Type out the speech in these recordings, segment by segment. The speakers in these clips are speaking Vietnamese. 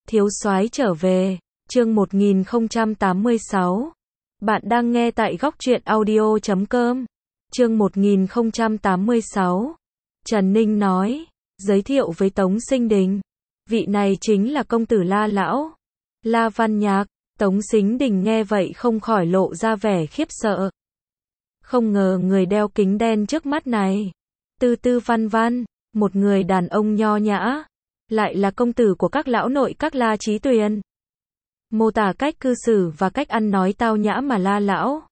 Thiếu soái trở về, chương 1086. Bạn đang nghe tại góc truyện audio.com. Chương 1086. Trần Ninh nói, giới thiệu với Tống Sinh Đình. Vị này chính là công tử La Lão, La Văn Nhạc. Tống Sinh Đình nghe vậy không khỏi lộ ra vẻ khiếp sợ. Không ngờ người đeo kính đen trước mắt này, tư tư văn văn, một người đàn ông nho nhã, lại là công tử của các lão nội các La Chí Tuyền. Mô tả cách cư xử và cách ăn nói tao nhã mà La Lão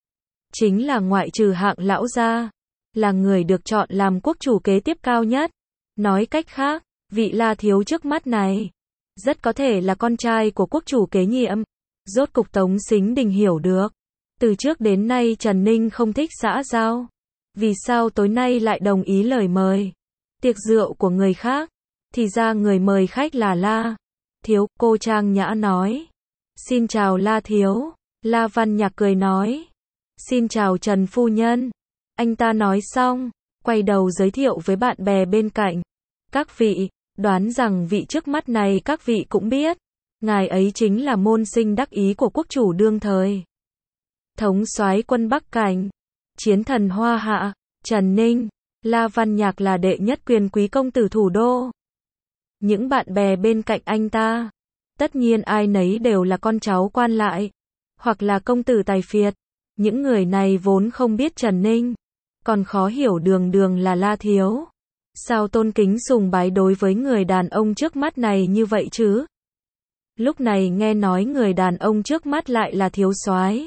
chính là ngoại trừ Hạng lão ra, là người được chọn làm quốc chủ kế tiếp cao nhất. Nói cách khác, vị La thiếu trước mắt này rất có thể là con trai của quốc chủ kế nhiệm. Rốt cục Tống Sinh Đình hiểu được, từ trước đến nay Trần Ninh không thích xã giao, vì sao tối nay lại đồng ý lời mời tiệc rượu của người khác. Thì ra người mời khách là La thiếu. Cô trang nhã nói, xin chào La thiếu. La Văn Nhạc cười nói, xin chào Trần phu nhân. Anh ta nói xong, quay đầu giới thiệu với bạn bè bên cạnh. Các vị, đoán rằng vị trước mắt này các vị cũng biết, ngài ấy chính là môn sinh đắc ý của quốc chủ đương thời, thống soái quân Bắc Cảnh, chiến thần Hoa Hạ, Trần Ninh. La Văn Nhạc là đệ nhất quyền quý công tử thủ đô. Những bạn bè bên cạnh anh ta, tất nhiên ai nấy đều là con cháu quan lại, hoặc là công tử tài phiệt. Những người này vốn không biết Trần Ninh, còn khó hiểu đường đường là La thiếu. Sao tôn kính sùng bái đối với người đàn ông trước mắt này như vậy chứ? Lúc này nghe nói người đàn ông trước mắt lại là thiếu soái,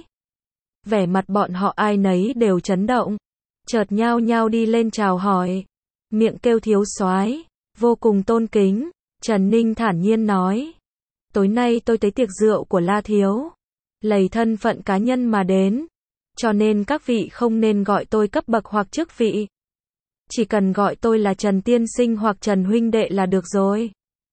vẻ mặt bọn họ ai nấy đều chấn động, chợt nhao nhao đi lên chào hỏi, miệng kêu thiếu soái, vô cùng tôn kính. Trần Ninh thản nhiên nói, tối nay tôi tới tiệc rượu của La thiếu, lấy thân phận cá nhân mà đến, cho nên các vị không nên gọi tôi cấp bậc hoặc chức vị, chỉ cần gọi tôi là Trần tiên sinh hoặc Trần huynh đệ là được rồi.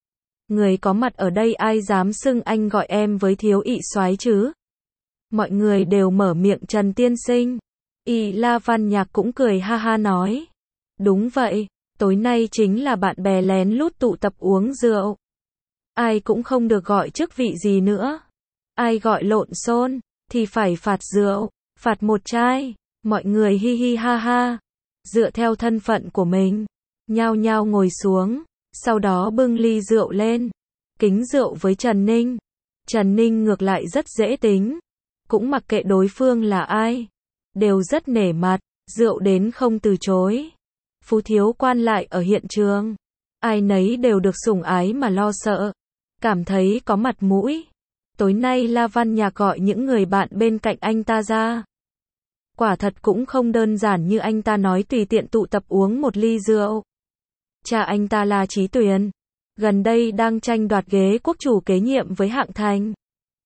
Người có mặt ở đây ai dám xưng anh gọi em với thiếu ỵ soái chứ? Mọi người đều mở miệng Trần tiên sinh. La Văn Nhạc cũng cười ha ha nói, đúng vậy, tối nay chính là bạn bè lén lút tụ tập uống rượu, ai cũng không được gọi chức vị gì nữa. Ai gọi lộn xôn thì phải phạt rượu, phạt một chai. Mọi người hi hi ha ha, dựa theo thân phận của mình, nhao nhao ngồi xuống, sau đó bưng ly rượu lên, kính rượu với Trần Ninh. Trần Ninh ngược lại rất dễ tính, cũng mặc kệ đối phương là ai, đều rất nể mặt, rượu đến không từ chối. Phú thiếu quan lại ở hiện trường, ai nấy đều được sủng ái mà lo sợ, cảm thấy có mặt mũi. Tối nay La Văn Nhạc gọi những người bạn bên cạnh anh ta ra, quả thật cũng không đơn giản như anh ta nói tùy tiện tụ tập uống một ly rượu. Cha anh ta La Chí Tuyền, gần đây đang tranh đoạt ghế quốc chủ kế nhiệm với Hạng Thành.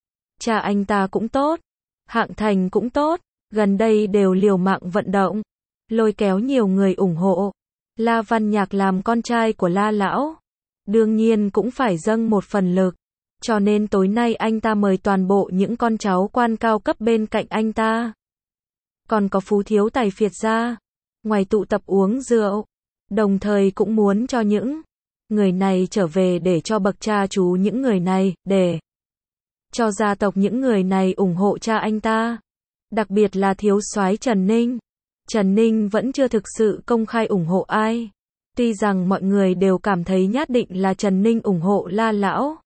Cha anh ta cũng tốt, Hạng Thành cũng tốt, gần đây đều liều mạng vận động, lôi kéo nhiều người ủng hộ. La Văn Nhạc làm con trai của La Lão, đương nhiên cũng phải dâng một phần lực, cho nên tối nay anh ta mời toàn bộ những con cháu quan cao cấp bên cạnh anh ta. Còn có phú thiếu tài phiệt ra, ngoài tụ tập uống rượu, đồng thời cũng muốn cho những người này trở về để cho bậc cha chú những người này, để cho gia tộc những người này ủng hộ cha anh ta. Đặc biệt là thiếu soái Trần Ninh. Trần Ninh vẫn chưa thực sự công khai ủng hộ ai. Tuy rằng mọi người đều cảm thấy nhất định là Trần Ninh ủng hộ La Lão,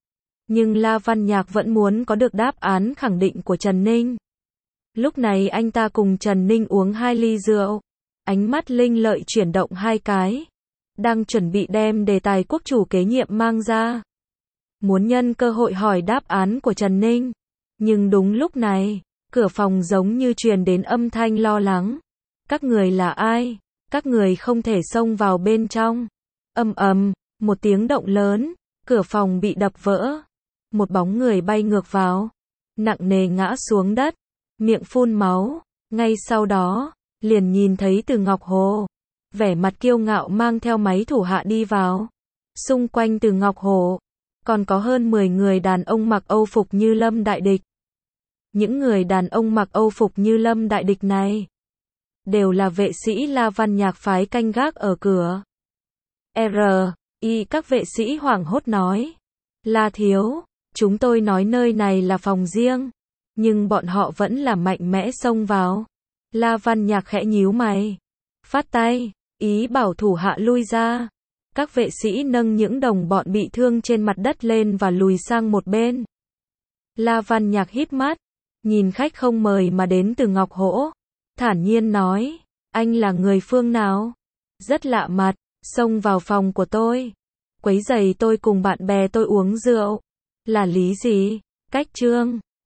nhưng La Văn Nhạc vẫn muốn có được đáp án khẳng định của Trần Ninh. Lúc này anh ta cùng Trần Ninh uống 2 ly rượu, ánh mắt linh lợi chuyển động 2 cái, đang chuẩn bị đem đề tài quốc chủ kế nhiệm mang ra, muốn nhân cơ hội hỏi đáp án của Trần Ninh. Nhưng đúng lúc này, cửa phòng giống như truyền đến âm thanh lo lắng. Các người là ai? Các người không thể xông vào bên trong. Ầm ầm, một tiếng động lớn, cửa phòng bị đập vỡ. Một bóng người bay ngược vào, nặng nề ngã xuống đất, miệng phun máu. Ngay sau đó, liền nhìn thấy Từ Ngọc Hồ, vẻ mặt kiêu ngạo mang theo mấy thủ hạ đi vào. Xung quanh Từ Ngọc Hồ, còn có hơn 10 người đàn ông mặc Âu phục như Lâm Đại Địch. Những người đàn ông mặc Âu phục như Lâm Đại Địch này, đều là vệ sĩ La Văn Nhạc phái canh gác ở cửa. Các vệ sĩ hoảng hốt nói, La thiếu, chúng tôi nói nơi này là phòng riêng, nhưng bọn họ vẫn là mạnh mẽ xông vào. La Văn Nhạc khẽ nhíu mày, phát tay, ý bảo thủ hạ lui ra. Các vệ sĩ nâng những đồng bọn bị thương trên mặt đất lên và lùi sang một bên. La Văn Nhạc híp mắt, nhìn khách không mời mà đến từ Ngọc Hỗ, thản nhiên nói, anh là người phương nào? Rất lạ mặt, xông vào phòng của tôi, quấy rầy tôi cùng bạn bè tôi uống rượu. Là lý gì? Cách Trương